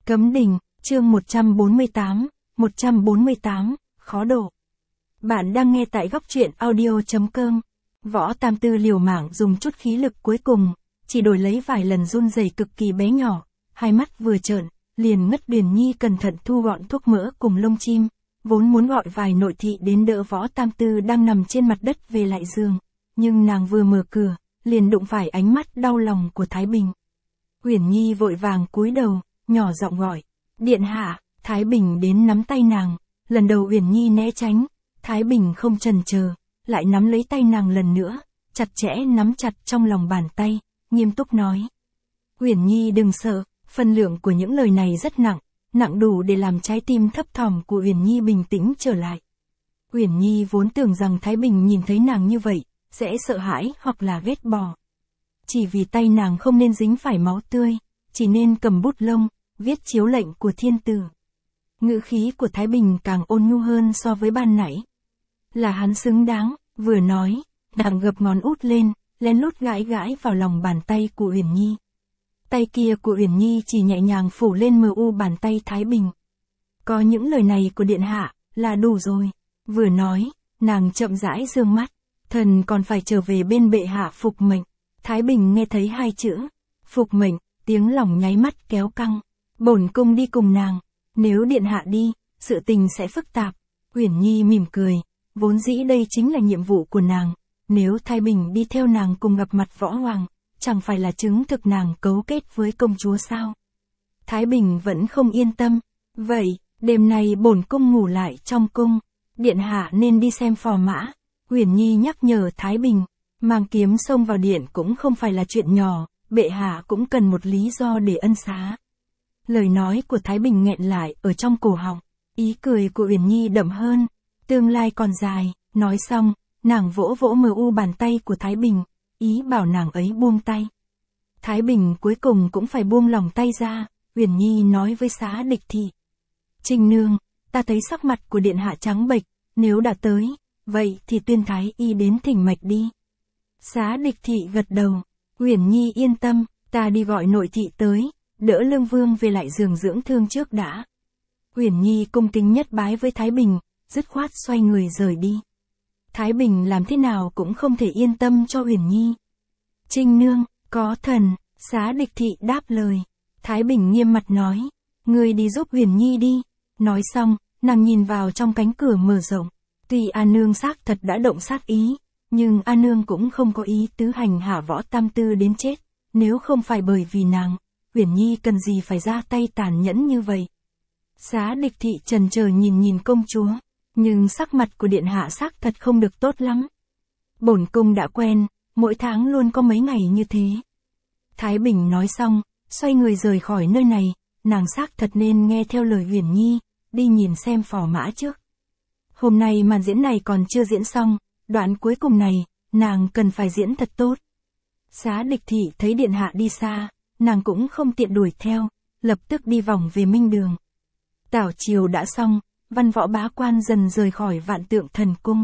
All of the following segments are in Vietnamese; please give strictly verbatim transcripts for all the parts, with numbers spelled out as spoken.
Cấm đình, chương một trăm bốn mươi tám, một trăm bốn mươi tám, khó đổ. Bạn đang nghe tại góc truyện audio chấm com. Võ Tam Tư liều mạng dùng chút khí lực cuối cùng, chỉ đổi lấy vài lần run rẩy cực kỳ bé nhỏ, hai mắt vừa trợn, liền ngất. Uyển Nhi cẩn thận thu gọn thuốc mỡ cùng lông chim, vốn muốn gọi vài nội thị đến đỡ Võ Tam Tư đang nằm trên mặt đất về lại giường, nhưng nàng vừa mở cửa, liền đụng phải ánh mắt đau lòng của Thái Bình. Uyển Nhi vội vàng cúi đầu, nhỏ giọng gọi, điện hạ. Thái Bình đến nắm tay nàng, lần đầu Uyển Nhi né tránh, Thái Bình không chần chờ, lại nắm lấy tay nàng lần nữa, chặt chẽ nắm chặt trong lòng bàn tay, nghiêm túc nói. Uyển Nhi đừng sợ, phân lượng của những lời này rất nặng, nặng đủ để làm trái tim thấp thỏm của Uyển Nhi bình tĩnh trở lại. Uyển Nhi vốn tưởng rằng Thái Bình nhìn thấy nàng như vậy, sẽ sợ hãi hoặc là ghét bỏ. Chỉ vì tay nàng không nên dính phải máu tươi, chỉ nên cầm bút lông, viết chiếu lệnh của thiên tử. Ngữ khí của Thái Bình càng ôn nhu hơn so với ban nãy. Là hắn xứng đáng, vừa nói, nàng gập ngón út lên, lén lút gãi gãi vào lòng bàn tay của Uyển Nhi. Tay kia của Uyển Nhi chỉ nhẹ nhàng phủ lên mờ u bàn tay Thái Bình. Có những lời này của điện hạ, là đủ rồi. Vừa nói, nàng chậm rãi dương mắt, thần còn phải trở về bên bệ hạ phục mệnh. Thái Bình nghe thấy hai chữ, phục mệnh, tiếng lòng nháy mắt kéo căng. Bổn cung đi cùng nàng, nếu điện hạ đi, sự tình sẽ phức tạp. Uyển Nhi mỉm cười, vốn dĩ đây chính là nhiệm vụ của nàng, nếu Thái Bình đi theo nàng cùng gặp mặt võ hoàng, chẳng phải là chứng thực nàng cấu kết với công chúa sao? Thái Bình vẫn không yên tâm, vậy, đêm nay bổn cung ngủ lại trong cung, điện hạ nên đi xem phò mã. Uyển Nhi nhắc nhở Thái Bình, mang kiếm xông vào điện cũng không phải là chuyện nhỏ, bệ hạ cũng cần một lý do để ân xá. Lời nói của Thái Bình nghẹn lại ở trong cổ họng, ý cười của Uyển Nhi đậm hơn, tương lai còn dài. Nói xong, nàng vỗ vỗ mờ u bàn tay của Thái Bình, ý bảo nàng ấy buông tay. Thái Bình cuối cùng cũng phải buông lòng tay ra. Uyển Nhi nói với Xá Địch Thị, Trinh nương, ta thấy sắc mặt của điện hạ trắng bệch, nếu đã tới, vậy thì tuyên thái y đến thỉnh mạch đi. Xá Địch Thị gật đầu, Uyển Nhi yên tâm, ta đi gọi nội thị tới, đỡ Lương Vương về lại giường dưỡng thương trước đã. Uyển Nhi cung kính nhất bái với Thái Bình, dứt khoát xoay người rời đi. Thái Bình làm thế nào cũng không thể yên tâm cho Uyển Nhi. Trinh nương, có thần, Xá Địch Thị đáp lời. Thái Bình nghiêm mặt nói, ngươi đi giúp Uyển Nhi đi. Nói xong, nàng nhìn vào trong cánh cửa mở rộng. Tuy A Nương xác thật đã động sát ý, nhưng A Nương cũng không có ý tứ hành hạ Võ Tam Tư đến chết. Nếu không phải bởi vì nàng, Uyển Nhi cần gì phải ra tay tàn nhẫn như vậy. Xá Địch Thị chần chờ nhìn nhìn công chúa, nhưng sắc mặt của điện hạ xác thật không được tốt lắm. Bổn cung đã quen, mỗi tháng luôn có mấy ngày như thế. Thái Bình nói xong, xoay người rời khỏi nơi này, nàng xác thật nên nghe theo lời Uyển Nhi, đi nhìn xem phò mã trước. Hôm nay màn diễn này còn chưa diễn xong, đoạn cuối cùng này, nàng cần phải diễn thật tốt. Xá Địch Thị thấy điện hạ đi xa, nàng cũng không tiện đuổi theo, lập tức đi vòng về Minh Đường. Tảo chiều đã xong, văn võ bá quan dần rời khỏi Vạn Tượng Thần Cung.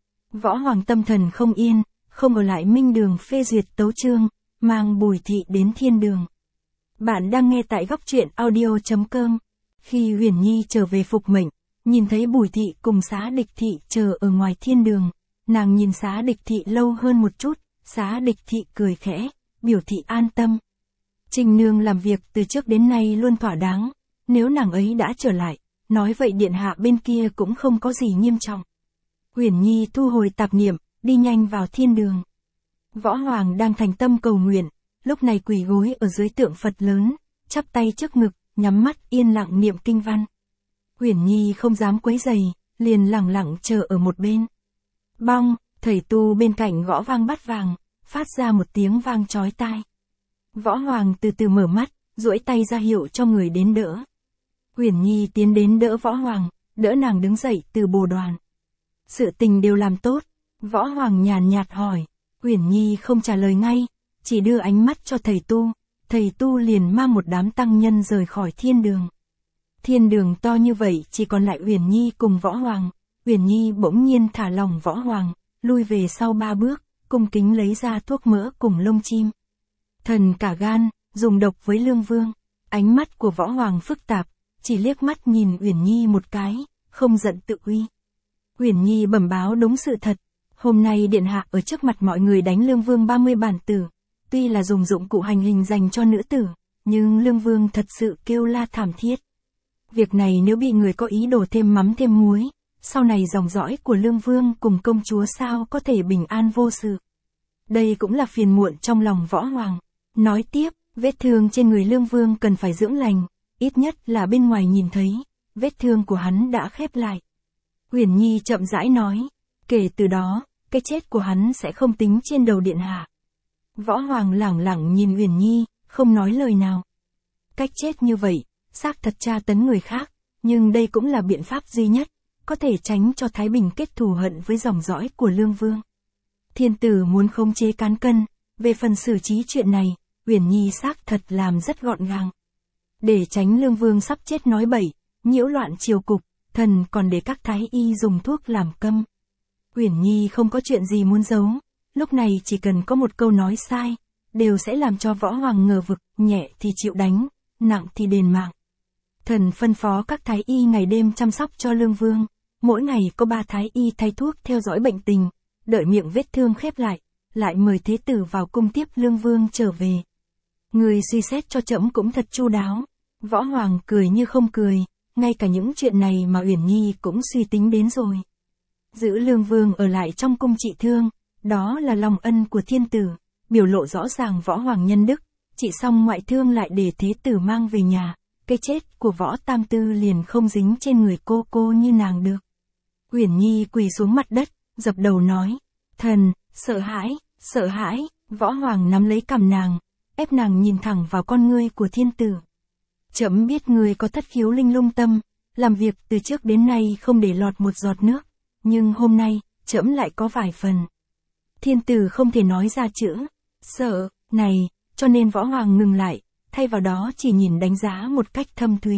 Võ Hoàng tâm thần không yên, không ở lại Minh Đường phê duyệt tấu chương, mang Bùi Thị đến Thiên Đường. Bạn đang nghe tại góc truyện audio chấm com. Khi Uyển Nhi trở về phục mệnh, nhìn thấy Bùi Thị cùng Xá Địch Thị chờ ở ngoài Thiên Đường, nàng nhìn Xá Địch Thị lâu hơn một chút. Xá Địch Thị cười khẽ, biểu thị an tâm. Trinh nương làm việc từ trước đến nay luôn thỏa đáng, nếu nàng ấy đã trở lại, nói vậy điện hạ bên kia cũng không có gì nghiêm trọng. Uyển Nhi thu hồi tạp niệm, đi nhanh vào Thiên Đường. Võ Hoàng đang thành tâm cầu nguyện, lúc này quỳ gối ở dưới tượng Phật lớn, chắp tay trước ngực, nhắm mắt yên lặng niệm kinh văn. Uyển Nhi không dám quấy rầy, liền lẳng lặng chờ ở một bên. Bong, thầy tu bên cạnh gõ vang bát vàng, phát ra một tiếng vang chói tai. Võ Hoàng từ từ mở mắt, duỗi tay ra hiệu cho người đến đỡ. Uyển Nhi tiến đến đỡ Võ Hoàng, đỡ nàng đứng dậy từ bồ đoàn. Sự tình đều làm tốt. Võ Hoàng nhàn nhạt hỏi. Uyển Nhi không trả lời ngay, chỉ đưa ánh mắt cho thầy tu. Thầy tu liền mang một đám tăng nhân rời khỏi Thiên Đường. Thiên Đường to như vậy chỉ còn lại Uyển Nhi cùng Võ Hoàng. Uyển Nhi bỗng nhiên thả lòng Võ Hoàng, lui về sau ba bước, cung kính lấy ra thuốc mỡ cùng lông chim. Thần cả gan, dùng độc với Lương Vương. Ánh mắt của Võ Hoàng phức tạp, chỉ liếc mắt nhìn Uyển Nhi một cái, không giận tự uy. Uyển Nhi bẩm báo đúng sự thật, hôm nay điện hạ ở trước mặt mọi người đánh Lương Vương ba mươi bản tử, tuy là dùng dụng cụ hành hình dành cho nữ tử, nhưng Lương Vương thật sự kêu la thảm thiết. Việc này nếu bị người có ý đồ thêm mắm thêm muối, sau này dòng dõi của Lương Vương cùng công chúa sao có thể bình an vô sự. Đây cũng là phiền muộn trong lòng Võ Hoàng. Nói tiếp, vết thương trên người Lương Vương cần phải dưỡng lành, ít nhất là bên ngoài nhìn thấy, vết thương của hắn đã khép lại. Uyển Nhi chậm rãi nói, kể từ đó, cái chết của hắn sẽ không tính trên đầu điện hạ. Võ Hoàng lẳng lặng nhìn Uyển Nhi, không nói lời nào. Cách chết như vậy, xác thật tra tấn người khác, nhưng đây cũng là biện pháp duy nhất, có thể tránh cho Thái Bình kết thù hận với dòng dõi của Lương Vương. Thiên tử muốn khống chế cán cân, về phần xử trí chuyện này, Uyển Nhi xác thật làm rất gọn gàng. Để tránh Lương Vương sắp chết nói bậy, nhiễu loạn triều cục, thần còn để các thái y dùng thuốc làm câm. Uyển Nhi không có chuyện gì muốn giấu, lúc này chỉ cần có một câu nói sai, đều sẽ làm cho Võ Hoàng ngờ vực, nhẹ thì chịu đánh, nặng thì đền mạng. Thần phân phó các thái y ngày đêm chăm sóc cho Lương Vương, mỗi ngày có ba thái y thay thuốc theo dõi bệnh tình, đợi miệng vết thương khép lại, lại mời thế tử vào cung tiếp Lương Vương trở về. Người suy xét cho trẫm cũng thật chu đáo. Võ Hoàng cười như không cười, ngay cả những chuyện này mà Uyển Nhi cũng suy tính đến rồi. Giữ Lương Vương ở lại trong cung trị thương, đó là lòng ân của thiên tử, biểu lộ rõ ràng Võ Hoàng nhân đức, trị xong ngoại thương lại để thế tử mang về nhà, cái chết của Võ Tam Tư liền không dính trên người cô cô như nàng được. Uyển Nhi quỳ xuống mặt đất, dập đầu nói, thần, sợ hãi, sợ hãi. Võ Hoàng nắm lấy cằm nàng, ép nàng nhìn thẳng vào con ngươi của thiên tử. Trẫm biết người có thất khiếu linh lung tâm, làm việc từ trước đến nay không để lọt một giọt nước, nhưng hôm nay, trẫm lại có vài phần. Thiên tử không thể nói ra chữ sợ này, cho nên Võ Hoàng ngừng lại, thay vào đó chỉ nhìn đánh giá một cách thâm thúy.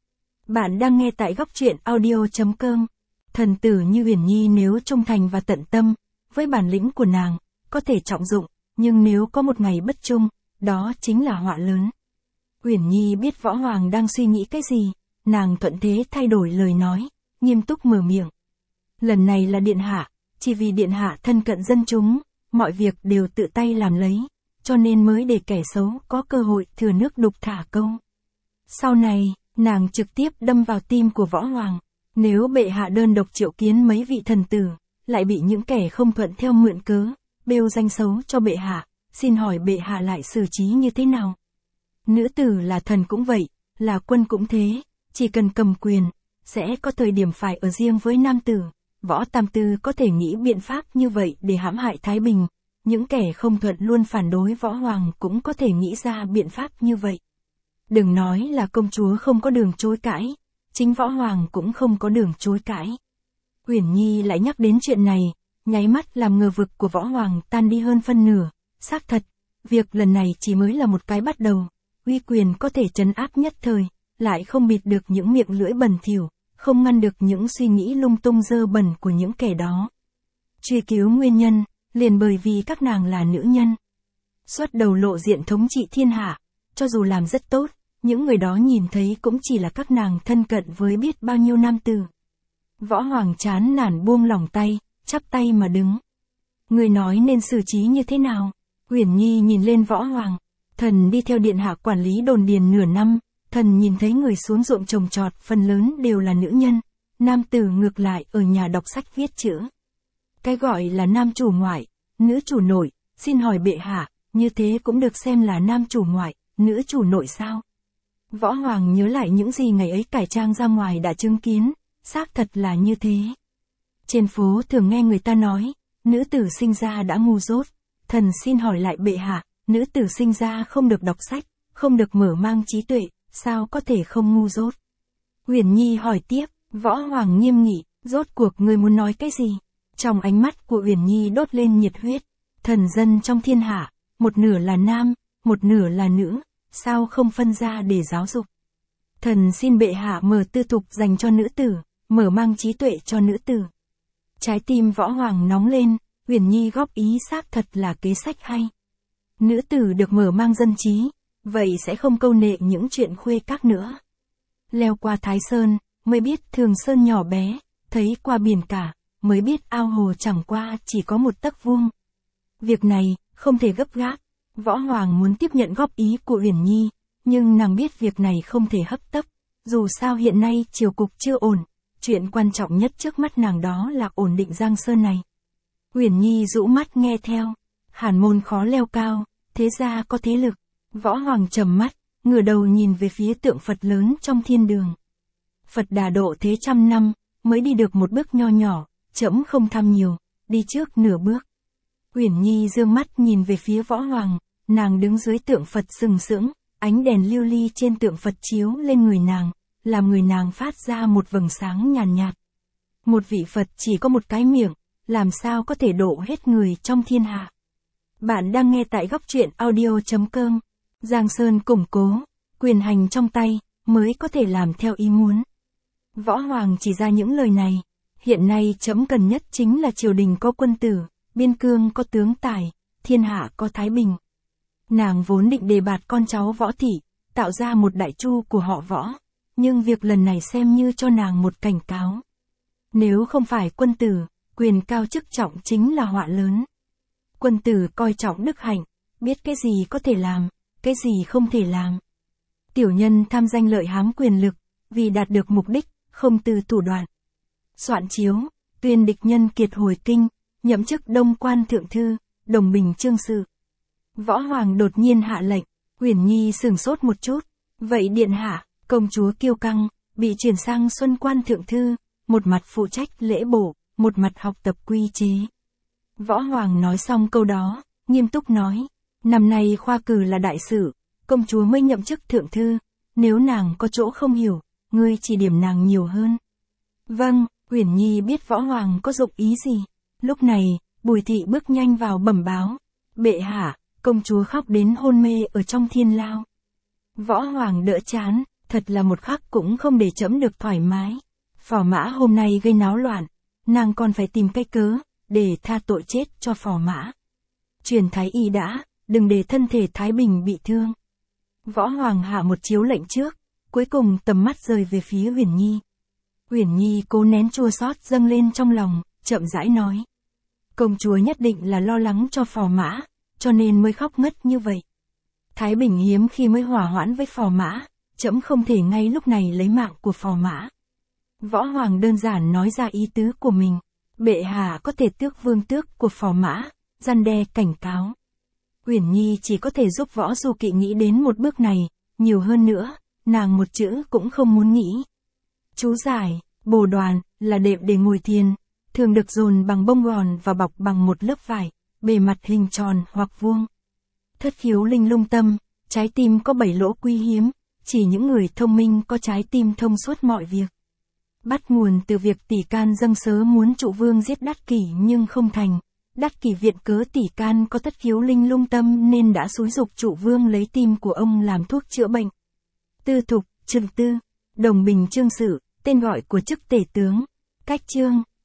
Bạn đang nghe tại góc truyện audio chấm com. Thần tử như Uyển Nhi nếu trung thành và tận tâm, với bản lĩnh của nàng, có thể trọng dụng, nhưng nếu có một ngày bất trung, đó chính là họa lớn. Uyển Nhi biết Võ Hoàng đang suy nghĩ cái gì, nàng thuận thế thay đổi lời nói, nghiêm túc mở miệng. Lần này là điện hạ, chỉ vì điện hạ thân cận dân chúng, mọi việc đều tự tay làm lấy, cho nên mới để kẻ xấu có cơ hội thừa nước đục thả câu. Sau này, nàng trực tiếp đâm vào tim của Võ Hoàng, nếu bệ hạ đơn độc triệu kiến mấy vị thần tử, lại bị những kẻ không thuận theo mượn cớ, bêu danh xấu cho bệ hạ, xin hỏi bệ hạ lại xử trí như thế nào? Nữ tử là thần cũng vậy, là quân cũng thế, chỉ cần cầm quyền, sẽ có thời điểm phải ở riêng với nam tử. Võ Tam Tư có thể nghĩ biện pháp như vậy để hãm hại Thái Bình, những kẻ không thuận luôn phản đối Võ Hoàng cũng có thể nghĩ ra biện pháp như vậy. Đừng nói là công chúa không có đường chối cãi, chính Võ Hoàng cũng không có đường chối cãi. Uyển Nhi lại nhắc đến chuyện này, nháy mắt làm ngờ vực của Võ Hoàng tan đi hơn phân nửa. Xác thật, việc lần này chỉ mới là một cái bắt đầu, uy quyền có thể trấn áp nhất thời, lại không bịt được những miệng lưỡi bẩn thỉu, không ngăn được những suy nghĩ lung tung dơ bẩn của những kẻ đó. Truy cứu nguyên nhân, liền bởi vì các nàng là nữ nhân. Xuất đầu lộ diện thống trị thiên hạ, cho dù làm rất tốt, những người đó nhìn thấy cũng chỉ là các nàng thân cận với biết bao nhiêu nam tử. Võ Hoàng chán nản buông lỏng tay, chắp tay mà đứng. Người nói nên xử trí như thế nào? Uyển Nhi nhìn lên Võ Hoàng. Thần đi theo điện hạ quản lý đồn điền nửa năm, thần nhìn thấy người xuống ruộng trồng trọt phần lớn đều là nữ nhân, nam tử ngược lại ở nhà đọc sách viết chữ. Cái gọi là nam chủ ngoại, nữ chủ nội, xin hỏi bệ hạ, như thế cũng được xem là nam chủ ngoại, nữ chủ nội sao? Võ Hoàng nhớ lại những gì ngày ấy cải trang ra ngoài đã chứng kiến, xác thật là như thế. Trên phố thường nghe người ta nói, nữ tử sinh ra đã ngu dốt, thần xin hỏi lại bệ hạ, nữ tử sinh ra không được đọc sách, không được mở mang trí tuệ, sao có thể không ngu dốt? Uyển Nhi hỏi tiếp, Võ Hoàng nghiêm nghị, rốt cuộc ngươi muốn nói cái gì? Trong ánh mắt của Uyển Nhi đốt lên nhiệt huyết, thần dân trong thiên hạ, một nửa là nam, một nửa là nữ, sao không phân ra để giáo dục? Thần xin bệ hạ mở tư thục dành cho nữ tử, mở mang trí tuệ cho nữ tử. Trái tim Võ Hoàng nóng lên, Uyển Nhi góp ý xác thật là kế sách hay. Nữ tử được mở mang dân trí, vậy sẽ không câu nệ những chuyện khuê các nữa. Leo qua Thái Sơn, mới biết Thường Sơn nhỏ bé, thấy qua biển cả, mới biết ao hồ chẳng qua chỉ có một tấc vuông. Việc này, không thể gấp gáp. Võ Hoàng muốn tiếp nhận góp ý của Uyển Nhi, nhưng nàng biết việc này không thể hấp tấp. Dù sao hiện nay triều cục chưa ổn, chuyện quan trọng nhất trước mắt nàng đó là ổn định Giang Sơn này. Uyển Nhi rũ mắt nghe theo. Hàn môn khó leo cao, thế ra có thế lực. Võ Hoàng trầm mắt, ngửa đầu nhìn về phía tượng Phật lớn trong thiên đường. Phật Đà độ thế trăm năm, mới đi được một bước nho nhỏ, trẫm không tham nhiều, đi trước nửa bước. Uyển Nhi dương mắt nhìn về phía Võ Hoàng, nàng đứng dưới tượng Phật sừng sững, ánh đèn lưu ly trên tượng Phật chiếu lên người nàng, làm người nàng phát ra một vầng sáng nhàn nhạt, nhạt. Một vị Phật chỉ có một cái miệng, làm sao có thể độ hết người trong thiên hạ. Bạn đang nghe tại góc truyện audio chấm com. Giang Sơn củng cố, quyền hành trong tay, mới có thể làm theo ý muốn. Võ Hoàng chỉ ra những lời này, hiện nay trẫm cần nhất chính là triều đình có quân tử, biên cương có tướng tài, thiên hạ có thái bình. Nàng vốn định đề bạt con cháu Võ Thị, tạo ra một đại chu của họ Võ, nhưng việc lần này xem như cho nàng một cảnh cáo. Nếu không phải quân tử, quyền cao chức trọng chính là họa lớn. Quân tử coi trọng đức hạnh, biết cái gì có thể làm, cái gì không thể làm. Tiểu nhân tham danh lợi hám quyền lực, vì đạt được mục đích, không từ thủ đoạn. Soạn chiếu, tuyên địch nhân kiệt hồi kinh, nhậm chức Đông Quan Thượng Thư, Đồng Bình Chương Sự. Võ Hoàng đột nhiên hạ lệnh, Uyển Nhi sửng sốt một chút. Vậy điện hạ, công chúa Kiêu Căng, bị chuyển sang Xuân Quan Thượng Thư, một mặt phụ trách lễ bổ, một mặt học tập quy chế. Võ Hoàng nói xong câu đó, nghiêm túc nói, năm nay khoa cử là đại sự, công chúa mới nhậm chức Thượng Thư, nếu nàng có chỗ không hiểu, ngươi chỉ điểm nàng nhiều hơn. Vâng, Uyển Nhi biết Võ Hoàng có dụng ý gì. Lúc này, Bùi Thị bước nhanh vào bẩm báo, bệ hạ, công chúa khóc đến hôn mê ở trong thiên lao. Võ Hoàng đỡ chán, thật là một khắc cũng không để trẫm được thoải mái. Phò Mã hôm nay gây náo loạn, nàng còn phải tìm cái cớ, để tha tội chết cho Phò Mã. Truyền thái y đã, đừng để thân thể Thái Bình bị thương. Võ Hoàng hạ một chiếu lệnh trước, cuối cùng tầm mắt rời về phía Uyển Nhi. Uyển Nhi cố nén chua xót dâng lên trong lòng, chậm rãi nói. Công chúa nhất định là lo lắng cho Phò Mã, cho nên mới khóc ngất như vậy. Thái Bình hiếm khi mới hòa hoãn với Phò Mã, trẫm không thể ngay lúc này lấy mạng của Phò Mã. Võ Hoàng đơn giản nói ra ý tứ của mình, bệ hạ có thể tước vương tước của Phò Mã, răn đe cảnh cáo. Uyển Nhi chỉ có thể giúp Võ Du Kỵ nghĩ đến một bước này, nhiều hơn nữa, nàng một chữ cũng không muốn nghĩ. Chú giải, bồ đoàn, là đệm để ngồi thiền, thường được dồn bằng bông gòn và bọc bằng một lớp vải, bề mặt hình tròn hoặc vuông. Thất khiếu linh lung tâm, trái tim có bảy lỗ quý hiếm, chỉ những người thông minh có trái tim thông suốt mọi việc. Bắt nguồn từ việc Tỷ Can dâng sớ muốn Trụ Vương giết Đát Kỷ nhưng không thành. Đát Kỷ viện cớ Tỷ Can có thất khiếu linh lung tâm nên đã xúi giục Trụ Vương lấy tim của ông làm thuốc chữa bệnh. Tư Thục, Chương Tư, Đồng Bình Chương Sự, tên gọi của chức tể tướng. Cách chương.